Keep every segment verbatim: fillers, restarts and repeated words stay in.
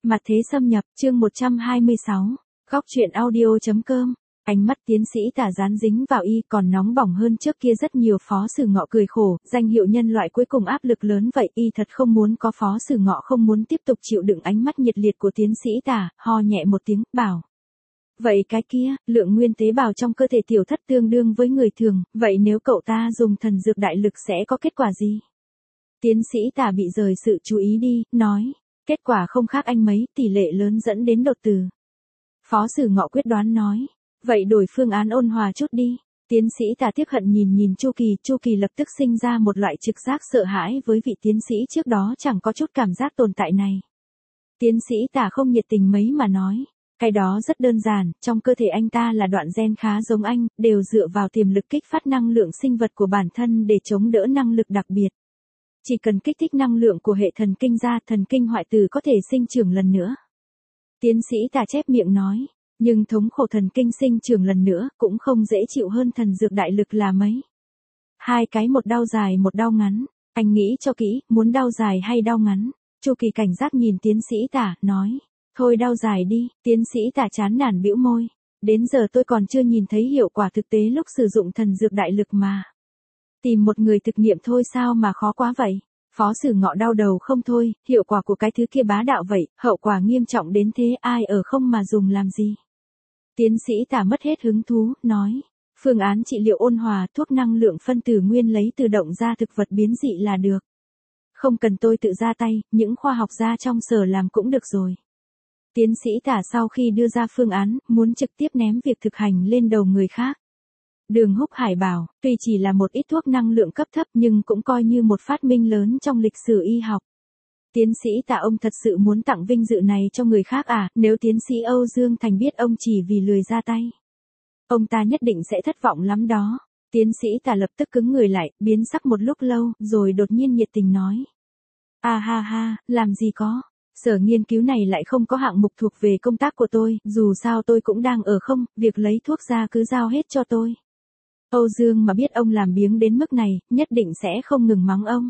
Mặt thế xâm nhập, chương một trăm hai mươi sáu. Góc truyện audio.com. Ánh mắt tiến sĩ Tả dán dính vào y còn nóng bỏng hơn trước kia rất nhiều. Phó Sử Ngọ cười khổ, danh hiệu nhân loại cuối cùng áp lực lớn vậy, y thật không muốn có. Phó Sử Ngọ không muốn tiếp tục chịu đựng ánh mắt nhiệt liệt của tiến sĩ Tả, ho nhẹ một tiếng, bảo. Vậy cái kia, lượng nguyên tế bào trong cơ thể tiểu thất tương đương với người thường, vậy nếu cậu ta dùng thần dược đại lực sẽ có kết quả gì? Tiến sĩ Tả bị rời sự chú ý đi, nói. Kết quả không khác anh mấy, tỷ lệ lớn dẫn đến đột tử. Phó Sử Ngọ quyết đoán nói. Vậy đổi phương án ôn hòa chút đi. Tiến sĩ Tả tiếc hận nhìn nhìn Chu Kỳ, Chu Kỳ lập tức sinh ra một loại trực giác sợ hãi với vị tiến sĩ trước đó chẳng có chút cảm giác tồn tại này. Tiến sĩ Tả không nhiệt tình mấy mà nói. Cái đó rất đơn giản, trong cơ thể anh ta là đoạn gen khá giống anh, đều dựa vào tiềm lực kích phát năng lượng sinh vật của bản thân để chống đỡ năng lực đặc biệt. Chỉ cần kích thích năng lượng của hệ thần kinh ra, thần kinh hoại tử có thể sinh trưởng lần nữa. Tiến sĩ Tả chép miệng nói, nhưng thống khổ thần kinh sinh trưởng lần nữa cũng không dễ chịu hơn thần dược đại lực là mấy. Hai cái, một đau dài một đau ngắn, anh nghĩ cho kỹ, muốn đau dài hay đau ngắn? Chu Kỳ cảnh giác nhìn tiến sĩ Tả, nói, thôi đau dài đi. Tiến sĩ Tả chán nản bĩu môi, đến giờ tôi còn chưa nhìn thấy hiệu quả thực tế lúc sử dụng thần dược đại lực mà. Tìm một người thực nghiệm thôi sao mà khó quá vậy? Phó Sử Ngọ đau đầu không thôi, hiệu quả của cái thứ kia bá đạo vậy, hậu quả nghiêm trọng đến thế ai ở không mà dùng làm gì? Tiến sĩ Tả mất hết hứng thú, nói, phương án trị liệu ôn hòa, thuốc năng lượng phân tử nguyên lấy từ động ra thực vật biến dị là được. Không cần tôi tự ra tay, những khoa học gia trong sở làm cũng được rồi. Tiến sĩ Tả sau khi đưa ra phương án, muốn trực tiếp ném việc thực hành lên đầu người khác. Đường Húc Hải bảo, tuy chỉ là một ít thuốc năng lượng cấp thấp nhưng cũng coi như một phát minh lớn trong lịch sử y học. Tiến sĩ Tả ông thật sự muốn tặng vinh dự này cho người khác à, nếu tiến sĩ Âu Dương Thành biết ông chỉ vì lười ra tay. Ông ta nhất định sẽ thất vọng lắm đó. Tiến sĩ Tả lập tức cứng người lại, biến sắc một lúc lâu, rồi đột nhiên nhiệt tình nói. À ha ha, làm gì có. Sở nghiên cứu này lại không có hạng mục thuộc về công tác của tôi, dù sao tôi cũng đang ở không, việc lấy thuốc ra cứ giao hết cho tôi. Âu Dương mà biết ông làm biếng đến mức này, nhất định sẽ không ngừng mắng ông.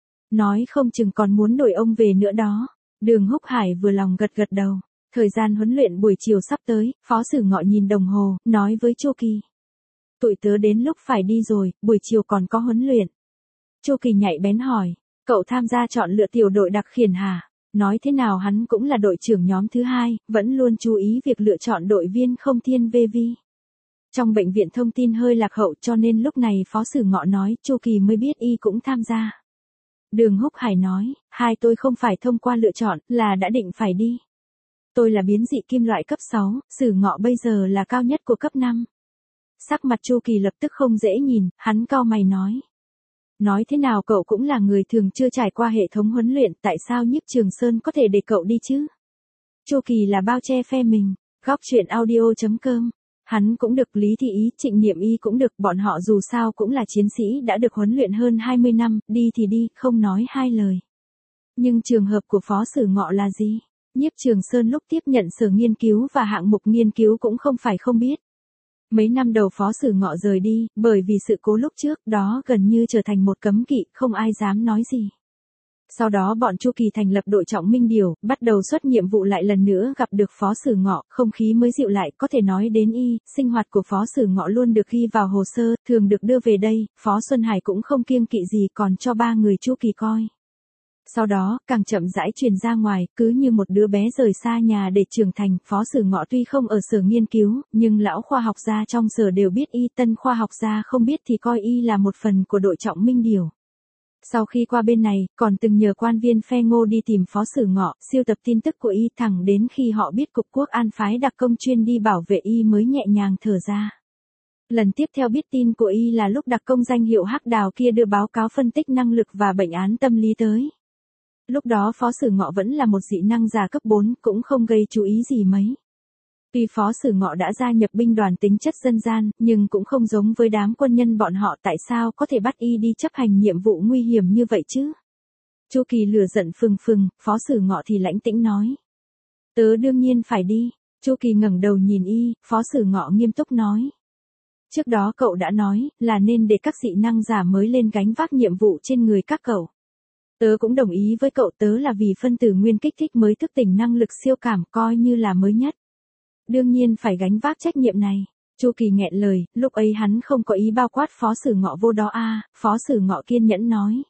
Nói không chừng còn muốn đổi ông về nữa đó. Đường Húc Hải vừa lòng gật gật đầu. Thời gian huấn luyện buổi chiều sắp tới, Phó Sử Ngọ nhìn đồng hồ, nói với Chu Kỳ. Tụi tớ đến lúc phải đi rồi, buổi chiều còn có huấn luyện. Chu Kỳ nhạy bén hỏi, cậu tham gia chọn lựa tiểu đội đặc khiển hả? Nói thế nào hắn cũng là đội trưởng nhóm thứ hai, vẫn luôn chú ý việc lựa chọn đội viên không thiên vê vi. Trong bệnh viện thông tin hơi lạc hậu cho nên lúc này Phó Sử Ngọ nói, Chu Kỳ mới biết y cũng tham gia. Đường Húc Hải nói, hai tôi không phải thông qua lựa chọn, là đã định phải đi. Tôi là biến dị kim loại cấp sáu, Sử Ngọ bây giờ là cao nhất của cấp năm. Sắc mặt Chu Kỳ lập tức không dễ nhìn, hắn cau mày nói. Nói thế nào cậu cũng là người thường chưa trải qua hệ thống huấn luyện, tại sao Nhiếp Trường Sơn có thể để cậu đi chứ? Chu Kỳ là bao che phe mình, góc truyện audio.com. Hắn cũng được, Lý Thị Ý, Trịnh Niệm Y cũng được, bọn họ dù sao cũng là chiến sĩ đã được huấn luyện hơn hai mươi năm, đi thì đi, không nói hai lời. Nhưng trường hợp của Phó Sử Ngọ là gì? Nhiếp Trường Sơn lúc tiếp nhận sở nghiên cứu và hạng mục nghiên cứu cũng không phải không biết. Mấy năm đầu Phó Sử Ngọ rời đi, bởi vì sự cố lúc trước đó gần như trở thành một cấm kỵ, không ai dám nói gì. Sau đó bọn Chu Kỳ thành lập đội trọng minh điều, bắt đầu xuất nhiệm vụ lại lần nữa gặp được Phó Sử Ngọ, không khí mới dịu lại, có thể nói đến y, sinh hoạt của Phó Sử Ngọ luôn được ghi vào hồ sơ, thường được đưa về đây, Phó Xuân Hải cũng không kiêng kỵ gì còn cho ba người Chu Kỳ coi. Sau đó, càng chậm rãi truyền ra ngoài, cứ như một đứa bé rời xa nhà để trưởng thành, Phó Sử Ngọ tuy không ở sở nghiên cứu, nhưng lão khoa học gia trong sở đều biết y, tân khoa học gia không biết thì coi y là một phần của đội trọng minh điều. Sau khi qua bên này, còn từng nhờ quan viên phe Ngô đi tìm Phó Sử Ngọ, siêu tập tin tức của y, thẳng đến khi họ biết Cục Quốc An phái đặc công chuyên đi bảo vệ y mới nhẹ nhàng thở ra. Lần tiếp theo biết tin của y là lúc đặc công danh hiệu Hắc Đào kia đưa báo cáo phân tích năng lực và bệnh án tâm lý tới. Lúc đó Phó Sử Ngọ vẫn là một dị năng giả cấp bốn, cũng không gây chú ý gì mấy. Tuy Phó Sử Ngọ đã gia nhập binh đoàn tính chất dân gian, nhưng cũng không giống với đám quân nhân bọn họ, tại sao có thể bắt y đi chấp hành nhiệm vụ nguy hiểm như vậy chứ? Chu Kỳ lửa giận phừng phừng, Phó Sử Ngọ thì lãnh tĩnh nói. Tớ đương nhiên phải đi. Chu Kỳ ngẩng đầu nhìn y, Phó Sử Ngọ nghiêm túc nói. Trước đó cậu đã nói, là nên để các dị năng giả mới lên gánh vác nhiệm vụ trên người các cậu. Tớ cũng đồng ý với cậu, tớ là vì phân tử nguyên kích thích mới thức tỉnh năng lực siêu cảm, coi như là mới nhất. Đương nhiên phải gánh vác trách nhiệm này. Chu Kỳ nghẹn lời, lúc ấy hắn không có ý bao quát Phó Sử Ngọ vô đó a. À, Phó Sử Ngọ kiên nhẫn nói.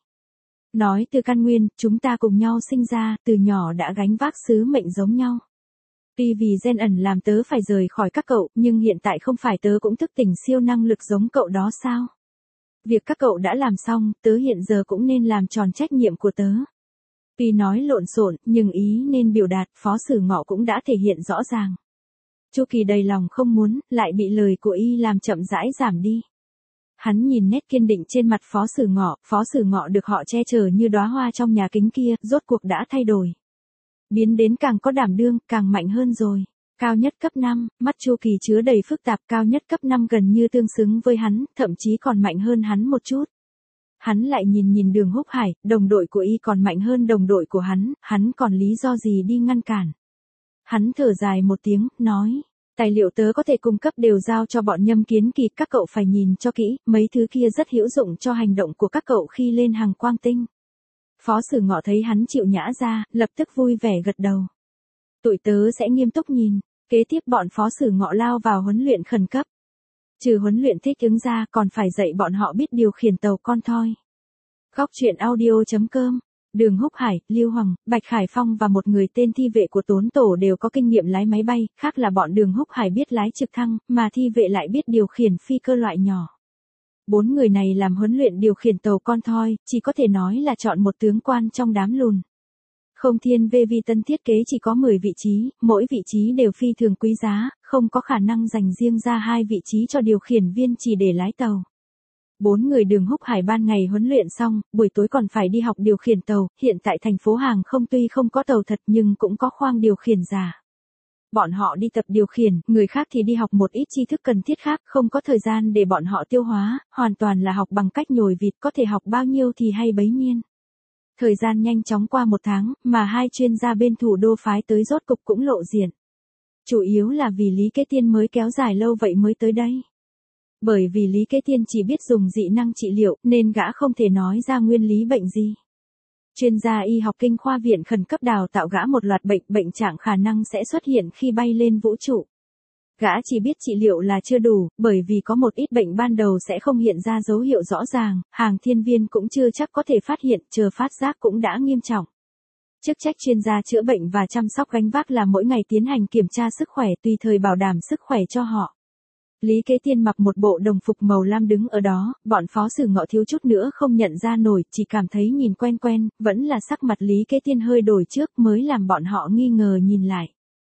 Nói từ căn nguyên, chúng ta cùng nhau sinh ra, từ nhỏ đã gánh vác sứ mệnh giống nhau. Tuy vì gen ẩn làm tớ phải rời khỏi các cậu, nhưng hiện tại không phải tớ cũng thức tỉnh siêu năng lực giống cậu đó sao? Việc các cậu đã làm xong, tớ hiện giờ cũng nên làm tròn trách nhiệm của tớ. Tuy nói lộn xộn, nhưng ý nên biểu đạt, Phó Sử Ngọ cũng đã thể hiện rõ ràng. Chu Kỳ đầy lòng không muốn, lại bị lời của y làm chậm rãi giảm đi. Hắn nhìn nét kiên định trên mặt Phó Sử Ngọ, Phó Sử Ngọ được họ che chở như đóa hoa trong nhà kính kia, rốt cuộc đã thay đổi. Biến đến càng có đảm đương, càng mạnh hơn rồi. Cao nhất cấp năm, mắt Chu Kỳ chứa đầy phức tạp, cao nhất cấp năm gần như tương xứng với hắn, thậm chí còn mạnh hơn hắn một chút. Hắn lại nhìn nhìn Đường Húc Hải, đồng đội của y còn mạnh hơn đồng đội của hắn, hắn còn lý do gì đi ngăn cản. Hắn thở dài một tiếng, nói, tài liệu tớ có thể cung cấp đều giao cho bọn Nhâm Kiến Kỳ, các cậu phải nhìn cho kỹ, mấy thứ kia rất hữu dụng cho hành động của các cậu khi lên hàng quang tinh. Phó Sử Ngọ thấy hắn chịu nhã ra, lập tức vui vẻ gật đầu. Tụi tớ sẽ nghiêm túc nhìn. Kế tiếp bọn Phó Sử Ngọ lao vào huấn luyện khẩn cấp. Trừ huấn luyện thích ứng ra còn phải dạy bọn họ biết điều khiển tàu con thoi. Góc truyện audio chấm com. Đường Húc Hải, Lưu Hoàng, Bạch Khải Phong và một người tên thi vệ của Tốn Tổ đều có kinh nghiệm lái máy bay, khác là bọn Đường Húc Hải biết lái trực thăng, mà thi vệ lại biết điều khiển phi cơ loại nhỏ. Bốn người này làm huấn luyện điều khiển tàu con thoi, chỉ có thể nói là chọn một tướng quan trong đám lùn. Không Thiên Vê Vi Tân thiết kế chỉ có mười vị trí, mỗi vị trí đều phi thường quý giá, không có khả năng dành riêng ra hai vị trí cho điều khiển viên chỉ để lái tàu. Bốn người Đường Húc Hải ban ngày huấn luyện xong, buổi tối còn phải đi học điều khiển tàu, hiện tại thành phố hàng không tuy không có tàu thật nhưng cũng có khoang điều khiển giả. Bọn họ đi tập điều khiển, người khác thì đi học một ít tri thức cần thiết khác, không có thời gian để bọn họ tiêu hóa, hoàn toàn là học bằng cách nhồi vịt, có thể học bao nhiêu thì hay bấy nhiêu. Thời gian nhanh chóng qua một tháng, mà hai chuyên gia bên thủ đô phái tới rốt cục cũng lộ diện. Chủ yếu là vì Lý Kế Tiên mới kéo dài lâu vậy mới tới đây. Bởi vì Lý Kế Tiên chỉ biết dùng dị năng trị liệu, nên gã không thể nói ra nguyên lý bệnh gì. Chuyên gia y học kinh khoa viện khẩn cấp đào tạo gã một loạt bệnh, bệnh trạng khả năng sẽ xuất hiện khi bay lên vũ trụ. Gã chỉ biết trị liệu là chưa đủ, bởi vì có một ít bệnh ban đầu sẽ không hiện ra dấu hiệu rõ ràng, hàng thiên viên cũng chưa chắc có thể phát hiện, chờ phát giác cũng đã nghiêm trọng. Chức trách chuyên gia chữa bệnh và chăm sóc gánh vác là mỗi ngày tiến hành kiểm tra sức khỏe, tùy thời bảo đảm sức khỏe cho họ. Lý Kế Tiên mặc một bộ đồng phục màu lam đứng ở đó, bọn Phó Sử Ngọ thiếu chút nữa không nhận ra nổi, chỉ cảm thấy nhìn quen quen, vẫn là sắc mặt Lý Kế Tiên hơi đổi trước mới làm bọn họ nghi ngờ nhìn lại.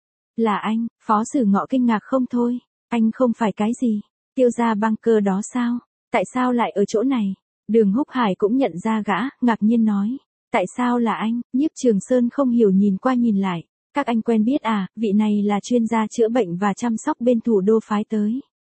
Là anh, Phó Sử Ngọ kinh ngạc không thôi, anh không phải cái gì, Tiêu gia băng cơ đó sao, tại sao lại ở chỗ này? Đường Húc Hải cũng nhận ra gã, ngạc nhiên nói, tại sao là anh? Nhiếp Trường Sơn không hiểu nhìn qua nhìn lại, các anh quen biết à, vị này là chuyên gia chữa bệnh và chăm sóc bên thủ đô phái tới.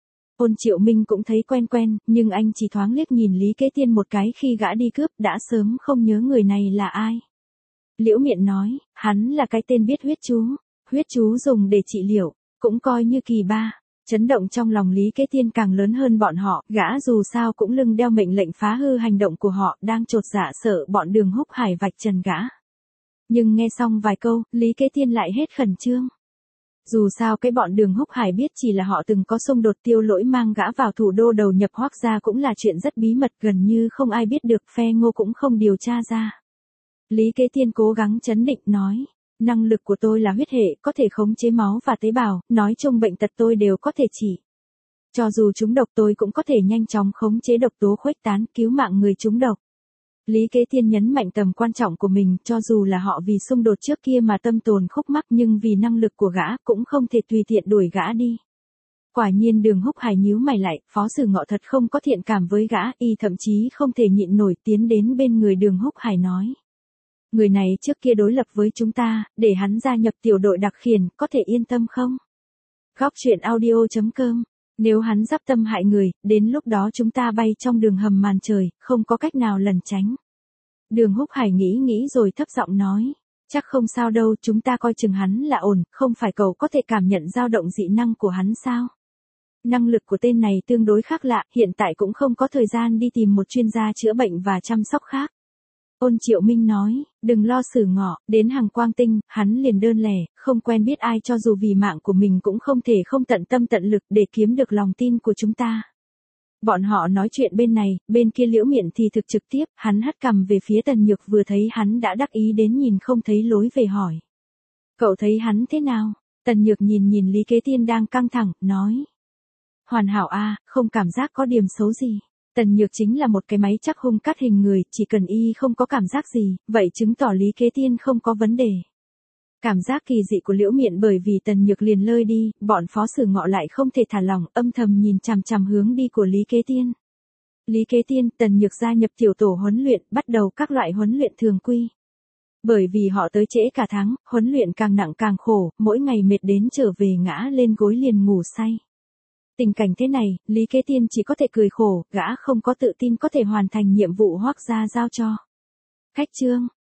Ôn Triệu Minh cũng thấy quen quen, nhưng anh chỉ thoáng liếc nhìn Lý Kế Tiên một cái khi gã đi cướp, đã sớm không nhớ người này là ai. Liễu Miện nói, hắn là cái tên biết huyết chú, huyết chú dùng để trị liệu, cũng coi như kỳ ba. Chấn động trong lòng Lý Kế Tiên càng lớn hơn bọn họ, gã dù sao cũng lưng đeo mệnh lệnh phá hư hành động của họ, đang chột dạ sợ bọn Đường Húc Hải vạch trần gã. Nhưng nghe xong vài câu, Lý Kế Tiên lại hết khẩn trương. Dù sao cái bọn Đường Húc Hải biết chỉ là họ từng có xung đột, Tiêu Lỗi mang gã vào thủ đô đầu nhập Hoắc gia cũng là chuyện rất bí mật, gần như không ai biết được, phe Ngô cũng không điều tra ra. Lý Kế Tiên cố gắng trấn định nói, năng lực của tôi là huyết hệ, có thể khống chế máu và tế bào, nói chung bệnh tật tôi đều có thể trị. Cho dù trúng độc tôi cũng có thể nhanh chóng khống chế độc tố khuếch tán, cứu mạng người trúng độc. Lý Kế Tiên nhấn mạnh tầm quan trọng của mình, cho dù là họ vì xung đột trước kia mà tâm tồn khúc mắc nhưng vì năng lực của gã cũng không thể tùy tiện đuổi gã đi. Quả nhiên Đường Húc Hải nhíu mày lại, Phó Sử Ngọ thật không có thiện cảm với gã, y thậm chí không thể nhịn nổi tiến đến bên người Đường Húc Hải nói. Người này trước kia đối lập với chúng ta, để hắn gia nhập tiểu đội đặc khiển, có thể yên tâm không? Góc truyện audio chấm com. Nếu hắn dắp tâm hại người, đến lúc đó chúng ta bay trong đường hầm màn trời, không có cách nào lẩn tránh. Đường Húc Hải nghĩ nghĩ rồi thấp giọng nói, chắc không sao đâu, chúng ta coi chừng hắn là ổn, không phải cậu có thể cảm nhận dao động dị năng của hắn sao? Năng lực của tên này tương đối khác lạ, hiện tại cũng không có thời gian đi tìm một chuyên gia chữa bệnh và chăm sóc khác. Ôn Triệu Minh nói, đừng lo Sử Ngọ, đến hàng Quang Tinh, hắn liền đơn lẻ, không quen biết ai cho dù vì mạng của mình cũng không thể không tận tâm tận lực để kiếm được lòng tin của chúng ta. Bọn họ nói chuyện bên này, bên kia Liễu Miện thì thực trực tiếp, hắn hất cằm về phía Tần Nhược vừa thấy hắn đã đắc ý đến nhìn không thấy lối về hỏi. Cậu thấy hắn thế nào? Tần Nhược nhìn nhìn Lý Kế Tiên đang căng thẳng, nói. Hoàn hảo a, không cảm giác có điểm xấu gì. Tần Nhược chính là một cái máy chắc hung cắt hình người, chỉ cần y không có cảm giác gì, vậy chứng tỏ Lý Kế Tiên không có vấn đề. Cảm giác kỳ dị của Liễu Miện bởi vì Tần Nhược liền lơi đi, bọn Phó Sử Ngọ lại không thể thả lỏng, âm thầm nhìn chằm chằm hướng đi của Lý Kế Tiên. Lý Kế Tiên, Tần Nhược gia nhập tiểu tổ huấn luyện, bắt đầu các loại huấn luyện thường quy. Bởi vì họ tới trễ cả tháng, huấn luyện càng nặng càng khổ, mỗi ngày mệt đến trở về ngã lên gối liền ngủ say. Tình cảnh thế này, Lý Kế Tiên chỉ có thể cười khổ, gã không có tự tin có thể hoàn thành nhiệm vụ Hoắc gia giao cho. Khách trương,